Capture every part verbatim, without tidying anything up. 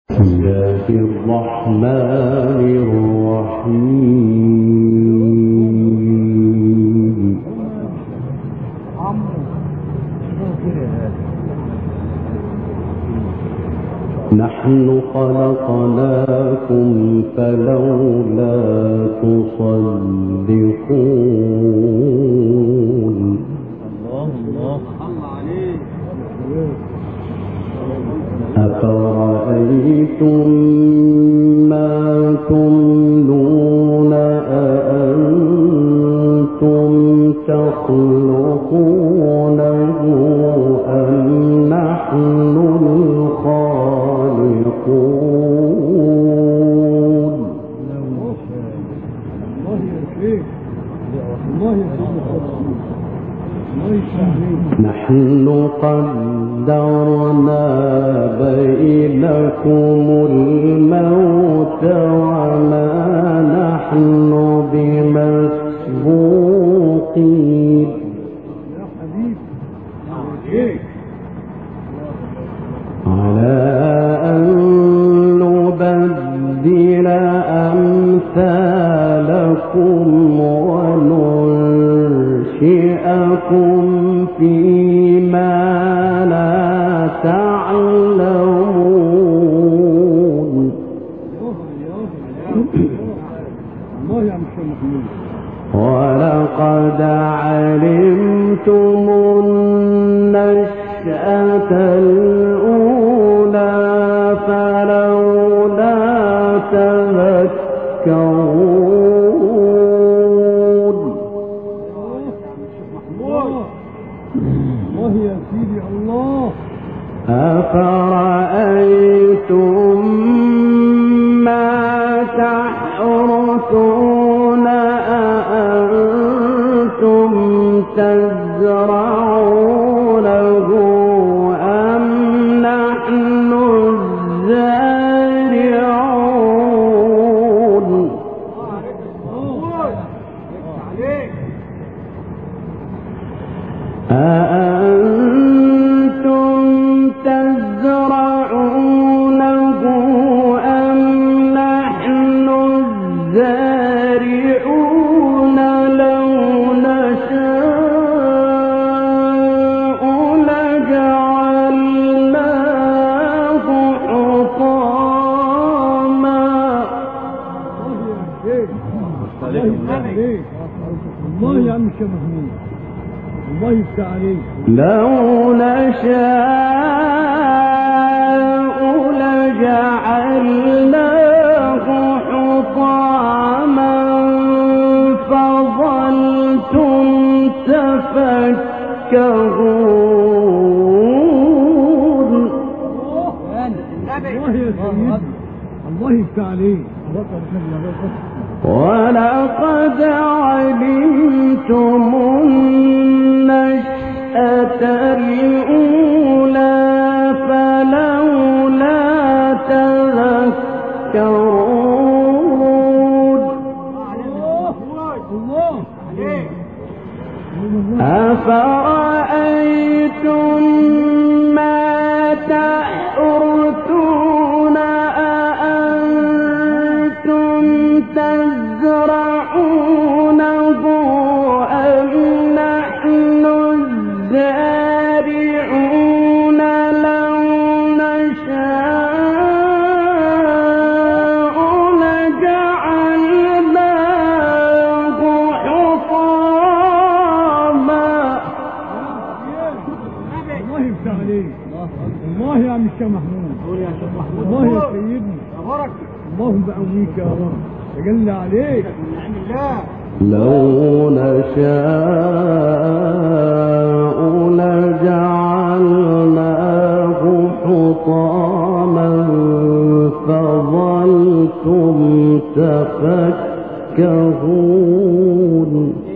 بسم الله الرحمن الرحيم. نحن خلقناكم فلولا تصدقون. أفرأيتم ما تمنون أأنتم تخلقونه أم نحن الخالقون؟ نحن قدرنا بينكم الموت وما نحن بمسبوقين على أن نبدل أمثالكم وننشئكم فيما لا تعلمون. ولقد علمتم النشأة الأولى فلولا تذكرون. أفرأيتم ما تحرثون أأنتم تزرعونه أم نحن الزارعون؟ أأنتم تزرعونه أم نحن الزارعون؟ لو نشاء لجعلناه حطاما. الله يا عم الشيخ محمود، الله يفتح عليك. لو نشاء لجعلناه حطاما فظلتم تفكهون. الله يفتح عليك. ولقد علمتم النشأة الأولى فلولا تذكرون. أفرأيتم ما تحرثون أأنتم تزرعونه أم نحن الزارعون؟ لو نشاء لجعلناه حطاما. الله يفتح عليك. الله يا عم الشيخ محمود، الله يا سيدنا، اللهم بقويك يا رب، تجلى عليك. لو نشاء لجعلناه حطاما فظلتم تفكهون.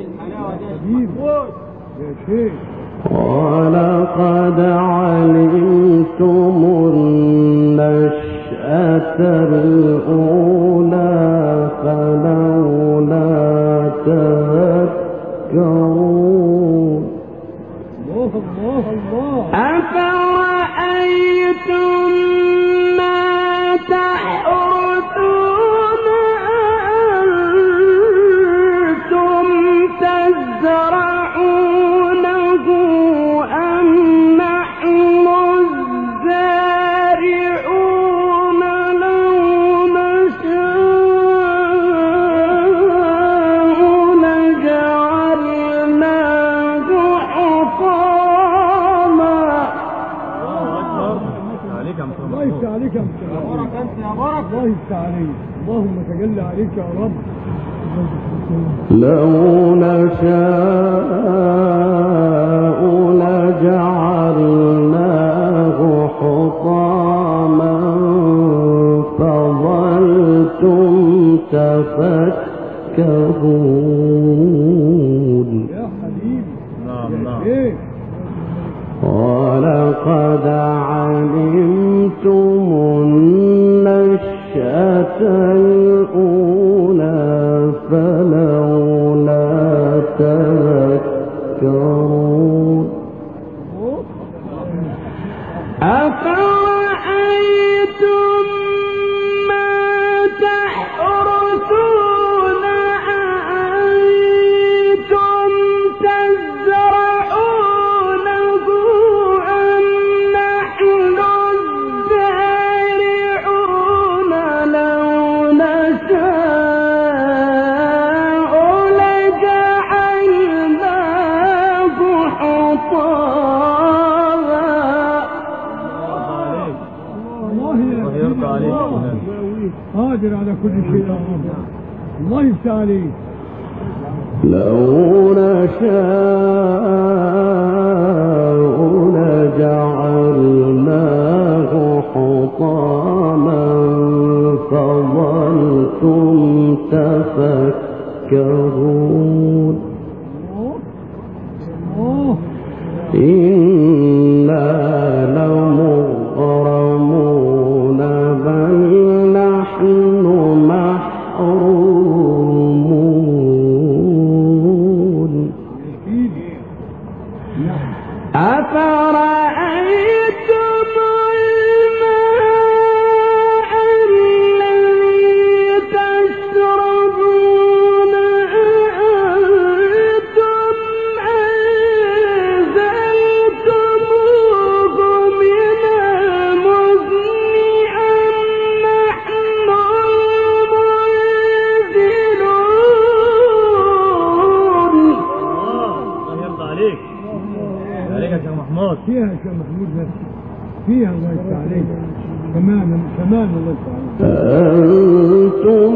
ولقد علمتم النشأة الأولى فلولا تذكرون. الله الله. أفرأيتم ما يا بارك انت يا بارك. الله يفتح عليك، اللهم تجلى عليك يا رب. لو نشاء لجعلناه حطاما فظلتم تفكرون. يا حبيبي نعم نعم. ايه ولقد علمتم النشأة الأولى فلولا تذكرون. أفرأيتم ما تحرثون أأنتم تزرعونه أم نحن الزارعون لو نشاء لجعلناه حطاما. الله يرضى عليك. قادر على كل شيء يا رب. الله يفتح عليك. لو نشاء لجعلناه حطاما فظلتم تفكرون. الله إنا لمغرمون بل نحن محرومون. أفرأيتم الماء الذي تشربون أأنتم أنزلتموه من المزن أم نحن المنزلون. الله يرضى عليك. عليك يا شيخ محمود. فيها يا شيخ محمود نفسي فيها. الله يفتح عليك. كمان كمان الله يفتح عليك. أأنتم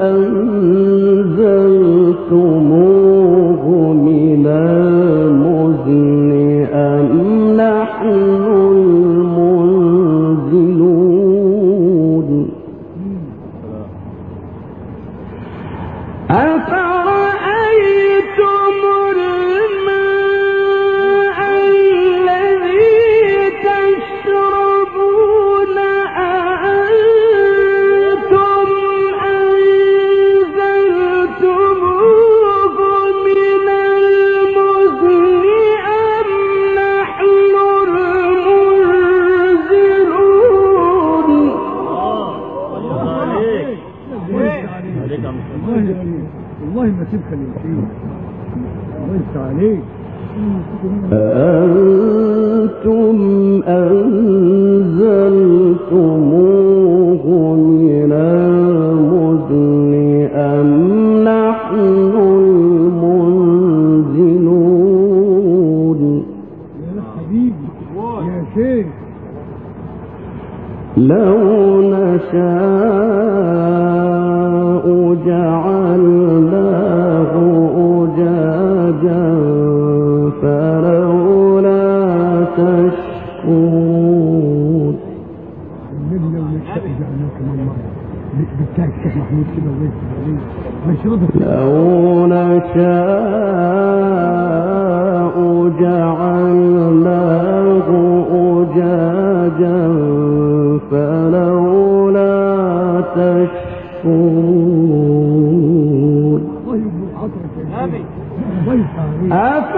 أنزلتموه من المزن أم نحن المنزلون. أفرأيتم الماء الذي تشربون أأنتم أنزلتموه من المزن أم نحن المنزلون. الله عليك. عليك يا الله يفتح والله ما تبخل شيء. الله يفتح عليك. أأنتم أنزلتموه من المزن أم نحن المنزلون. يا حبيبي يا شيخ. لو نشاء جعلناه أجاجا فلولا تشكرون. النبي لو نشاء جعلناه كمان مرة بالتاج الشيخ محمود كده الله يفتح عليك. مشربك لو نشاء جعلناه أجاجا فلولا تشكرون. الله يبارك عطرك يا نبي. الله يفتح عليك.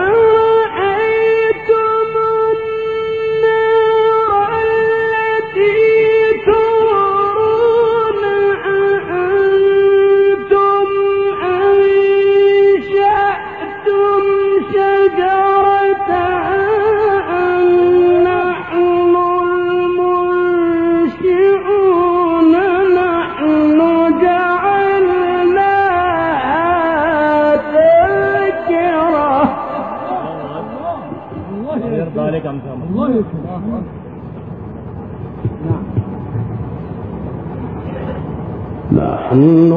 أفرأيتم النار التي تورون أأنتم أنشأتم شجرتها أم نحن المنشئون نحن جعلناها تذكرة. الله يرضى عليك يا محمد. الله يفتح. نحن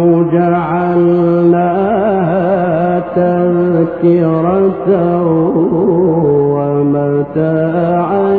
جعلناها تذكرة ومتاعا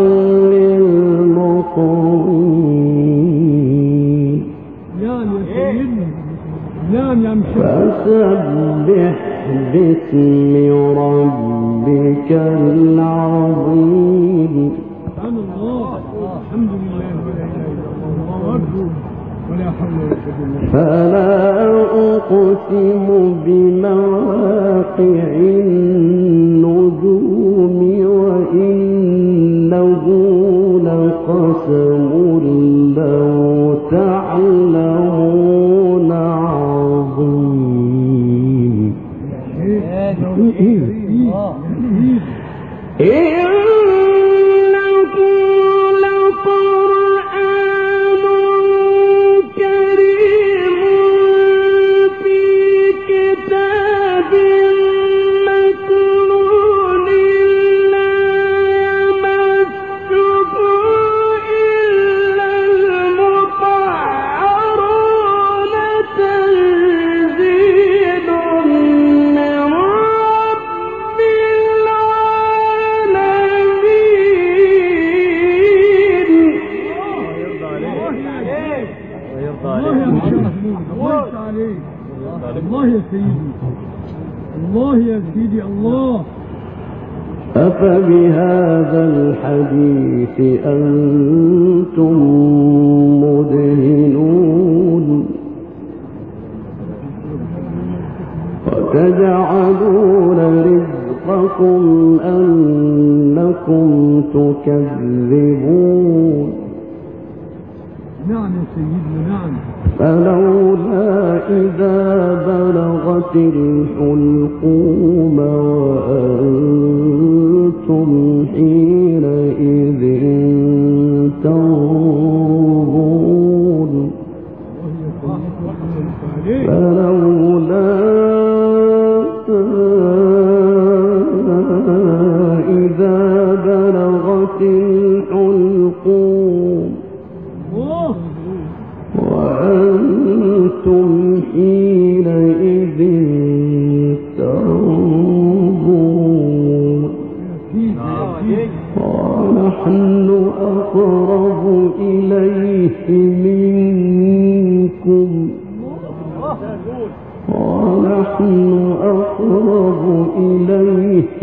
للمقوين. نعم يا سيدنا، نعم يا مشاهد. فسبح باسم ربك العظيم. سبحان الله، الحمد لله ولا اله الا الله اكبر ولا حول ولا قوه الا بالله. فلا أقسم بمواقع النجوم وإنه لقسم لو تعلمون عظيم. إنه لقرآن كريم في كتاب مكنون لا يمسه إلا المطهرون تنزيل من رب العالمين. الله يا سيدي، الله يا سيدي، الله. أفبهذا الحديث أنتم مدهنون وتجعلون رزقكم أنكم تكذبون. نعم يا سيدنا، نعم. فلولا إذا بلغت الحلقوم وأنتم حينئذ تنظرون. فلولا إذا بلغت الحلقوم وأنتم حينئذ تنظرون. ونحن أقرب إليه منكم ونحن أقرب إليه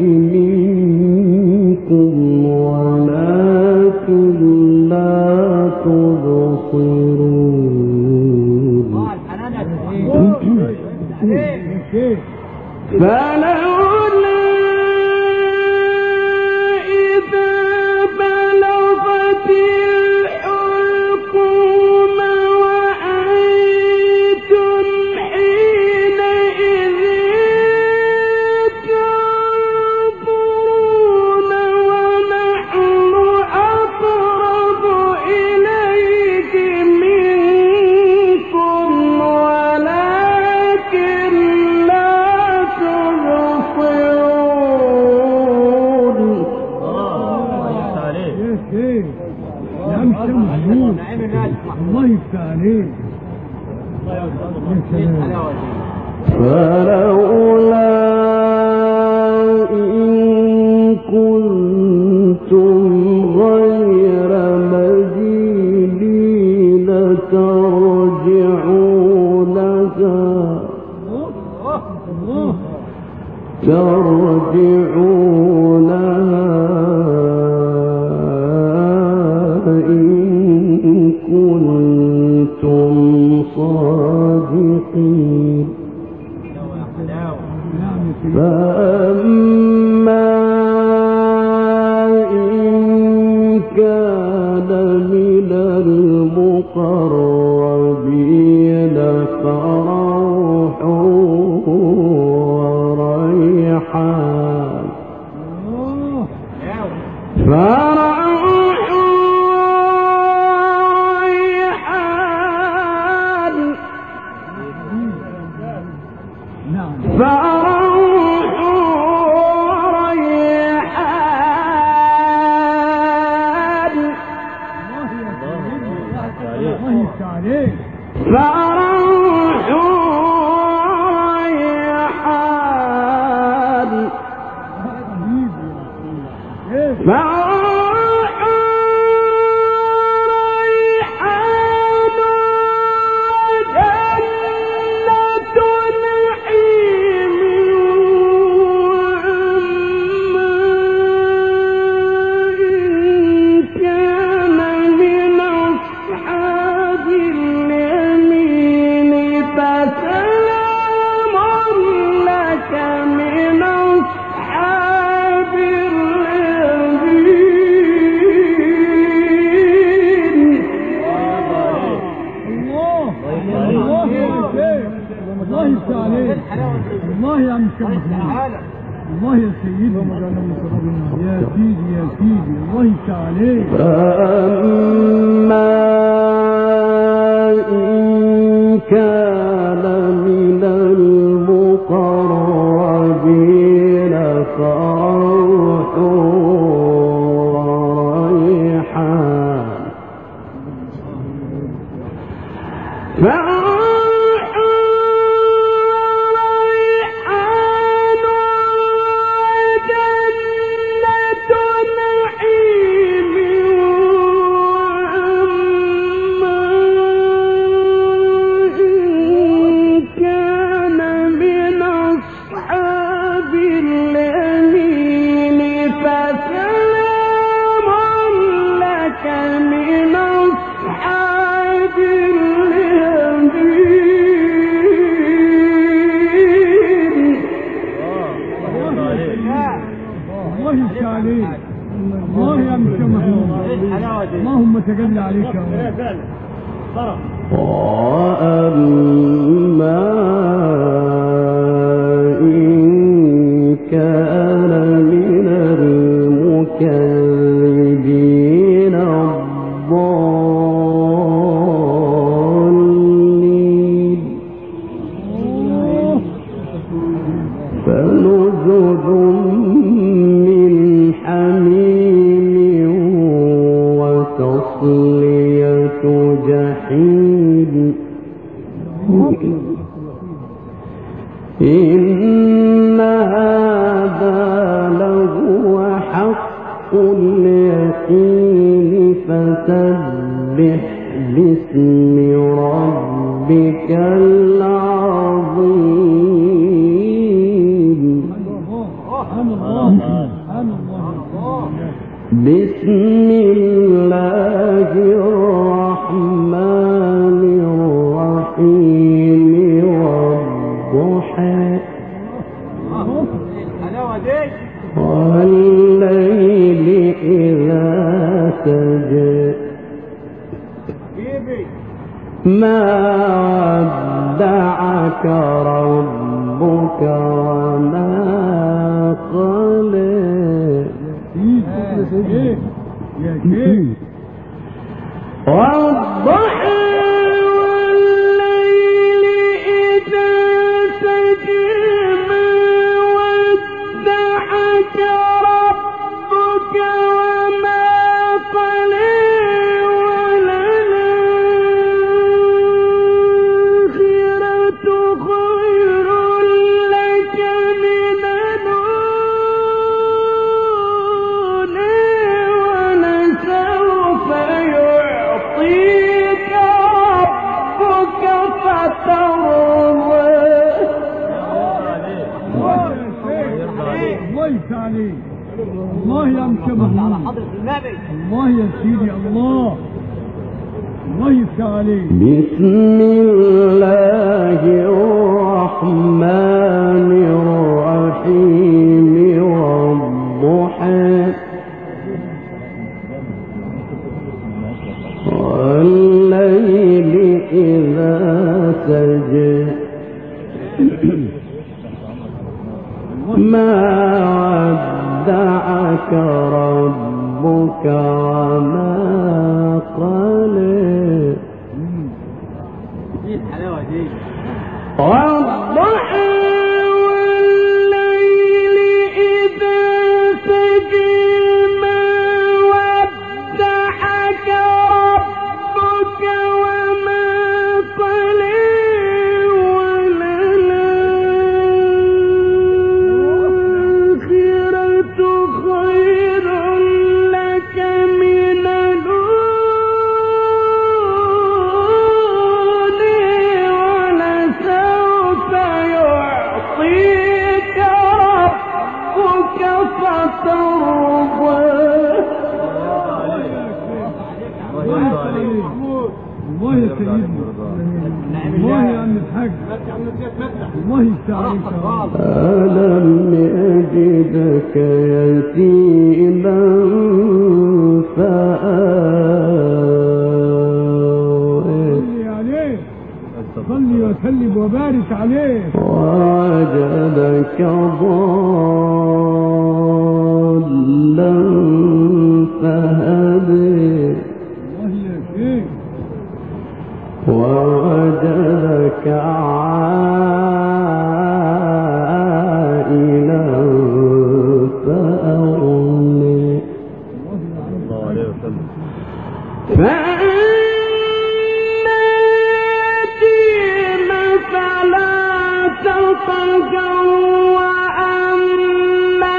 منكم ولكن لا تبصرون. فلولا إذا بلغت الحلقوم وأنتم حينئذ تنظرون ونحن أقرب إليه منكم ولكن لا تبصرون. يا مشاهد محمود، الله يفتح عليك. فلولا إن كنتم غير مدينين ترجعونها ترجعونها إن كنتم صادقين. فأما إن كان من المقربين فروح وريحان فروح وريحان فروح وريحان فروح يفتح عليك. الله يا عم الشيخ محمود. الله يا سيدي يا سيدي يا سيدي الله يفتح عليك. فأما إن كان من المقربين فروح وريحان اللهم تجل عليك يا رب. وأما إن كان من المكذبين الضالين فنزل من حميم وتصلية جحيم إن هذا لهو حق اليقين فسبح باسم ربك العظيم بسم الله الرحمن الرحيم والضحى والليل إذا سجى ما ودعك ربك وما قلى والضحى والليل إذا سجى ما ودعك ربك وما قلى وللآخرة خير لك من الأولى ولسوف يعطيك ربك فترضى. الله يفتح عليك. الله يا مشبه على حضرة النبي. الله يا سيدي الله الله يفتح عليك. بسم الله الرحمن الرحيم والضحى والليل إذا سجى ما ودعك ربك وما قلى والضحى والليل إذا سجى ما ودعك ربك وما قلى وللآخرة خير لك من الأولى ولسوف يعطيك ربك فترضى. الله يا سيدي الله يا عم الحاج الله يفتح عليك. ألم يجدك يتيما فآوى صلي وسلم وبارك عليه. ووجدك ضالا فهدي والله يا شيخ. ووجدك عائلا فأغني الله عليه وسلم. فأما اليتيم فلا تقهر وأما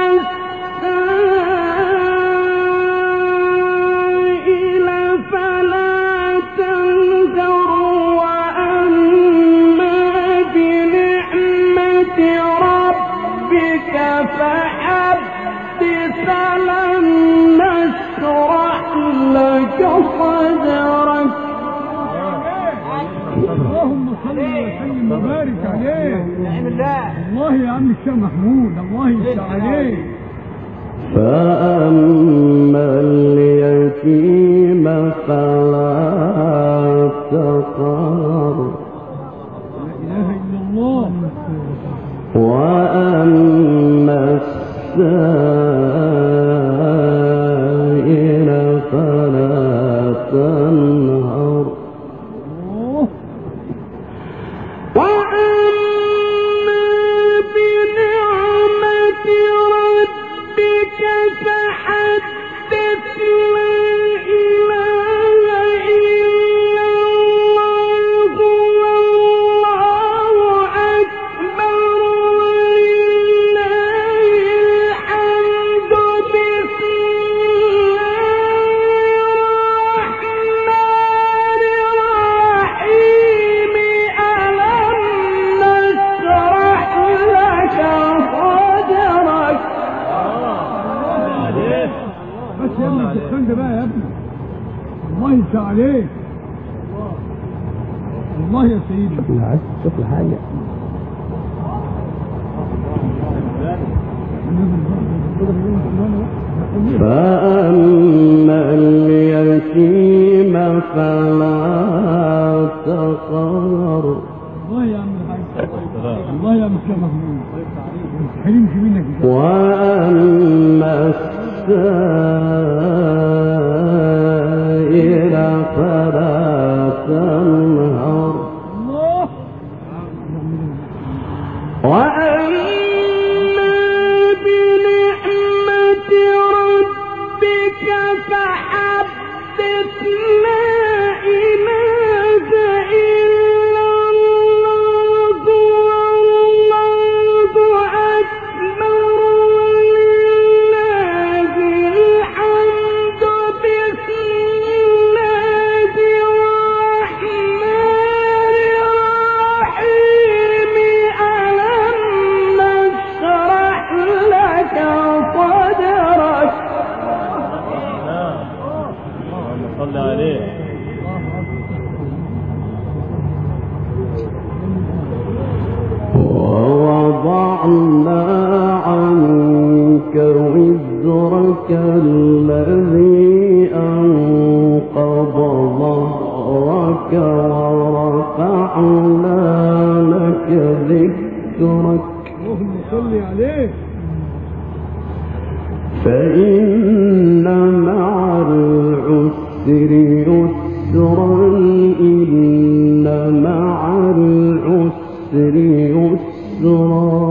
السائل فلا تنهر وأما بنعمة ربك فحدث ألم نشرح لك صدرك. اللهم صل وسلم وبارك عليه. الله يا عم الشيخ محمود، الله يفتح عليك. فأما اليتيم فلا تقهر لا إله إلا الله. وأما السائل فلا تنهر أوه. وأما بنعمة ربك فحدث. لا إله إلا الله والله أكبر ولله الحمد. بسم الله يفتح عليك. الله يا سيدي. لا عايز تشوف حاجة. فأما اليتيم فلا تقهر. الله يا عم الحاج. الله يا مستر محمود. ما تحرمش منك. وأما السائل فلا تنهر. الله. وأما بنعمة ربك فحدث. لا إله إلا الله والله أكبر ولله الحمد. بسم الله الرحمن الرحيم. ألم نشرح لك صدرك. اللهم صل عليه. ووضعنا عنك وزرك الذي أنقض ظهرك ورفعنا لك ذكرك. اللهم صل عليه. فإن مع العسر يسرا إن مع العسر يسرا.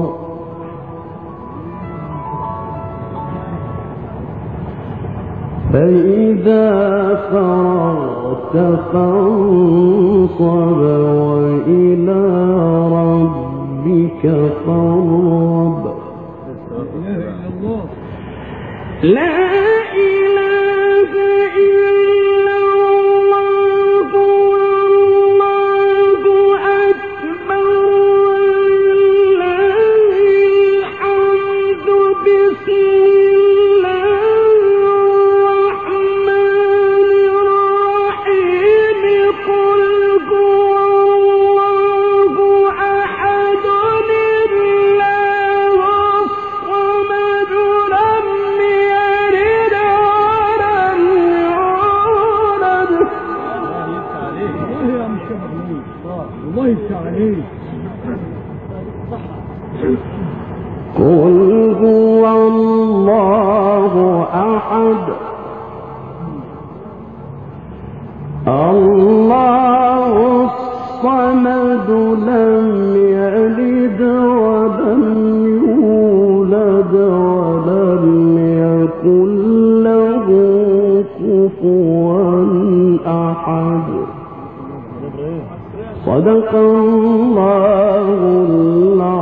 فإذا فرغت فانصب وإلى ربك فارغب. لا إله إلا الله. لا إله إلا الله والله أكبر ولله الحمد. بسم الله الرحمن الرحيم. قل هو الله أحد الله الصمد لم يلد شيخ محمود. الله يفتح عليك. قل هو الله أحد الله الصمد لم يلد ولم يولد ولم يكن له كفوا أحد. صدق الله العظيم.